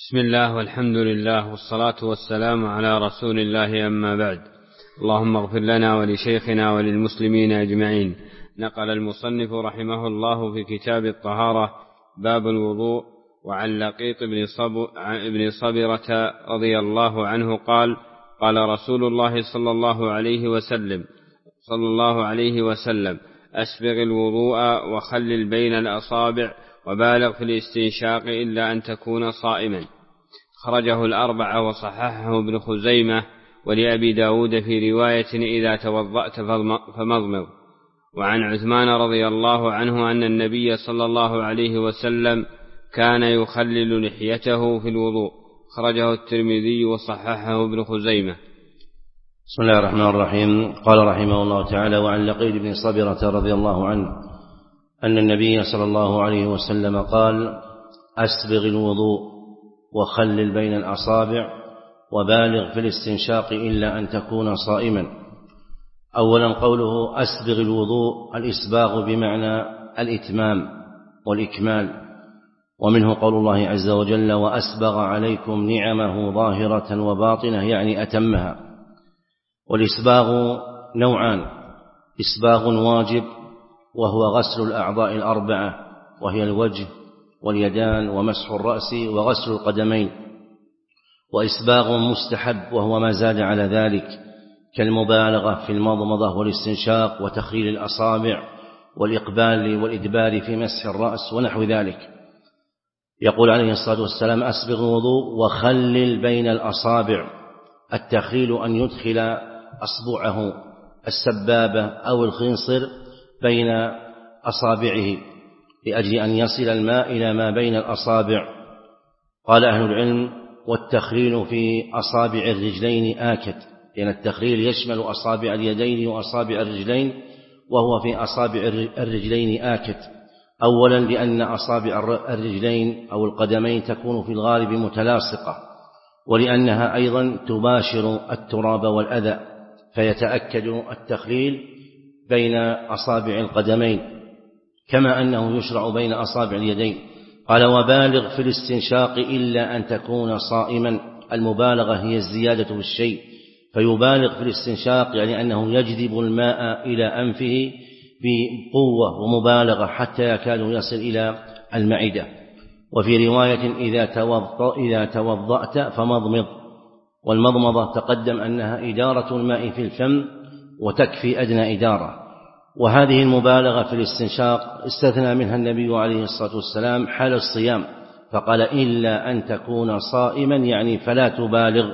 بسم الله والحمد لله والصلاة والسلام على رسول الله، أما بعد. اللهم اغفر لنا ولشيخنا وللمسلمين أجمعين. نقل المصنف رحمه الله في كتاب الطهارة باب الوضوء، وعن لقيط بن صبرة رضي الله عنه قال: قال رسول الله صلى الله عليه وسلم: أسبغ الوضوء وخلل بين الأصابع وبالغ في الاستنشاق إلا أن تكون صائما. خرجه الأربعة وصححه ابن خزيمة، ولأبي داود في رواية: إذا توضأت فمضمض. وعن عثمان رضي الله عنه أن النبي صلى الله عليه وسلم كان يخلل لحيته في الوضوء. خرجه الترمذي وصححه ابن خزيمة. بسم الله الرحمن الرحيم. قال رحمه الله تعالى: وعن لقيط بن صبرة رضي الله عنه أن النبي صلى الله عليه وسلم قال: أسبغ الوضوء وخلل بين الأصابع وبالغ في الاستنشاق إلا أن تكون صائما. أولا، قوله أسبغ الوضوء، الإسباغ بمعنى الإتمام والإكمال، ومنه قول الله عز وجل: وأسبغ عليكم نعمه ظاهرة وباطنة، يعني أتمها. والإسباغ نوعان: إسباغ واجب وهو غسل الأعضاء الأربعة، وهي الوجه واليدان ومسح الرأس وغسل القدمين. وإسباغ مستحب وهو ما زاد على ذلك، كالمبالغة في المضمضة والاستنشاق وتخليل الأصابع والإقبال والإدبار في مسح الرأس ونحو ذلك. يقول عليه الصلاة والسلام: أسبغ الوضوء وخلل بين الأصابع. التخليل أن يدخل أصبعه السبابة أو الخنصر بين أصابعه لأجل أن يصل الماء إلى ما بين الأصابع. قال أهل العلم: والتخليل في أصابع الرجلين آكد، لأن التخليل يشمل أصابع اليدين وأصابع الرجلين، وهو في أصابع الرجلين آكد. أولا، لأن أصابع الرجلين أو القدمين تكون في الغالب متلاصقة، ولأنها أيضا تباشر التراب والأذى، فيتأكد التخليل بين أصابع القدمين، كما أنه يشرع بين أصابع اليدين. قال: وبالغ في الاستنشاق إلا أن تكون صائما. المبالغة هي الزيادة في الشيء، فيبالغ في الاستنشاق يعني أنه يجذب الماء إلى أنفه بقوة ومبالغة حتى يكاد يصل إلى المعدة. وفي رواية: إذا توضأت فمضمض. والمضمضة تقدم أنها إدارة الماء في الفم، وتكفي أدنى إدارة. وهذه المبالغة في الاستنشاق استثنى منها النبي عليه الصلاة والسلام حال الصيام، فقال: إلا أن تكون صائما، يعني فلا تبالغ،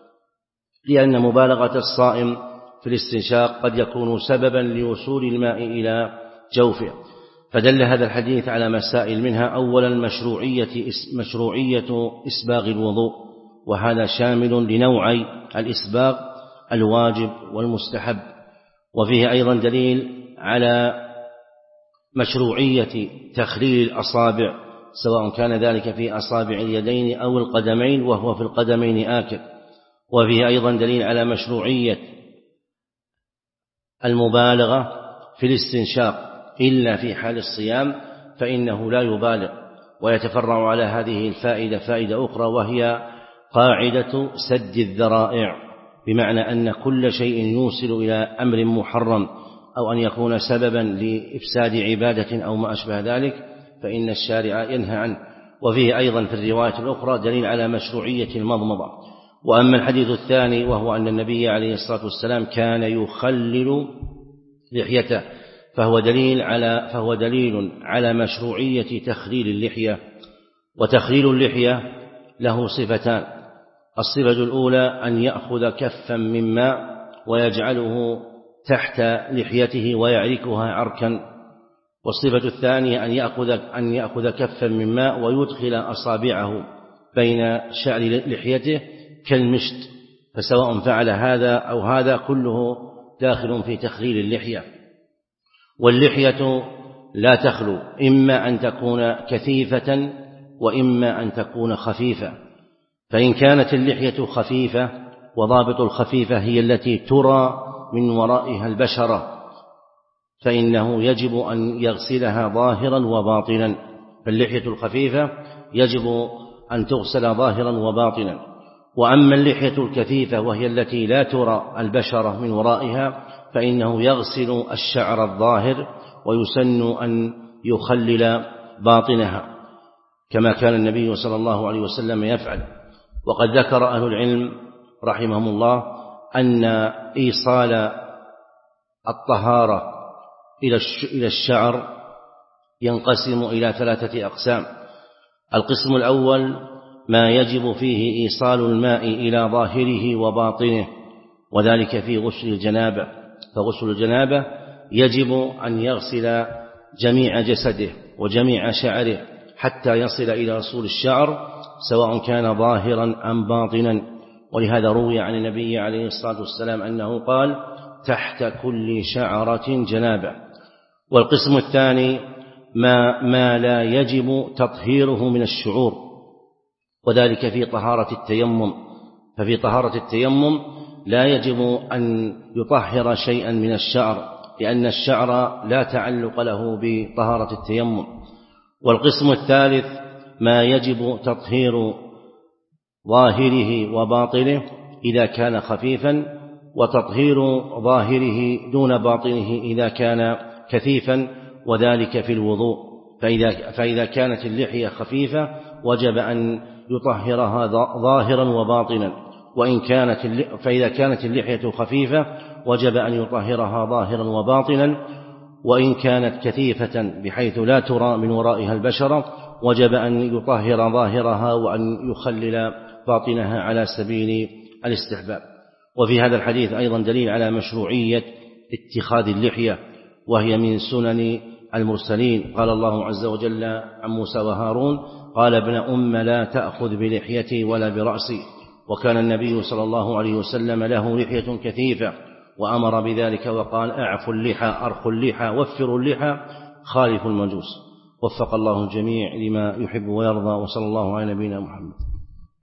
لأن مبالغة الصائم في الاستنشاق قد يكون سببا لوصول الماء إلى جوفه. فدل هذا الحديث على مسائل، منها: أولا، مشروعية إسباغ الوضوء، وهذا شامل لنوعي الإسباغ الواجب والمستحب. وفيه أيضا دليل على مشروعية تخليل الأصابع، سواء كان ذلك في أصابع اليدين أو القدمين، وهو في القدمين آكد. وفيه أيضا دليل على مشروعية المبالغة في الاستنشاق إلا في حال الصيام، فإنه لا يبالغ. ويتفرع على هذه الفائدة فائدة أخرى، وهي قاعدة سد الذرائع، بمعنى أن كل شيء يوصل إلى أمر محرم أو أن يكون سببا لإفساد عبادة أو ما أشبه ذلك فإن الشارع ينهى عنه. وفيه أيضا في الرواية الأخرى دليل على مشروعية المضمضة. وأما الحديث الثاني، وهو أن النبي عليه الصلاة والسلام كان يخلل لحيته، فهو دليل على مشروعية تخليل اللحية. وتخليل اللحية له صفتان: الصفة الأولى أن يأخذ كفا من ماء ويجعله تحت لحيته ويعركها عركا. والصفة الثانية أن يأخذ كفا من ماء ويدخل أصابعه بين شعر لحيته كالمشط، فسواء فعل هذا أو هذا كله داخل في تخليل اللحية. واللحية لا تخلو، إما أن تكون كثيفة وإما أن تكون خفيفة. فإن كانت اللحية خفيفة، وضابط الخفيفة هي التي ترى من ورائها البشرة، فإنه يجب أن يغسلها ظاهرا وباطنا. فاللحية الخفيفة يجب أن تغسل ظاهرا وباطنا. وأما اللحية الكثيفة وهي التي لا ترى البشرة من ورائها فإنه يغسل الشعر الظاهر ويسن أن يخلل باطنها كما كان النبي صلى الله عليه وسلم يفعل. وقد ذكر أهل العلم رحمهم الله أن إيصال الطهارة إلى الشعر ينقسم إلى 3 أقسام. القسم الأول ما يجب فيه إيصال الماء إلى ظاهره وباطنه، وذلك في غسل الجنابة. فغسل الجنابة يجب أن يغسل جميع جسده وجميع شعره حتى يصل إلى أصول الشعر سواء كان ظاهرا أم باطنا. ولهذا روي عن النبي عليه الصلاة والسلام أنه قال: تحت كل شعرة جنابة. والقسم الثاني ما لا يجب تطهيره من الشعور، وذلك في طهارة التيمم. ففي طهارة التيمم لا يجب أن يطهر شيئا من الشعر، لأن الشعر لا تعلق له بطهارة التيمم. والقسم الثالث ما يجب تطهير ظاهره وباطنه إذا كان خفيفا، وتطهير ظاهره دون باطنه إذا كان كثيفا، وذلك في الوضوء. فإذا كانت اللحية خفيفة وجب أن يطهرها ظاهرا وباطنا، فإذا كانت اللحية خفيفة وجب أن يطهرها ظاهرا وباطنا. وإن كانت كثيفة بحيث لا ترى من ورائها البشرة وجب أن يطهر ظاهرها وأن يخلل باطنها على سبيل الاستحباب. وفي هذا الحديث أيضا دليل على مشروعية اتخاذ اللحية، وهي من سنن المرسلين. قال الله عز وجل عن موسى وهارون: قال ابن أم لا تأخذ بلحيتي ولا برأسي. وكان النبي صلى الله عليه وسلم له لحية كثيفة وأمر بذلك وقال: أعفوا اللحى، أرخوا اللحى، وفروا اللحى، خالفوا المجوس. وفق الله الجميع لما يحب ويرضى، وصلى الله على نبينا محمد.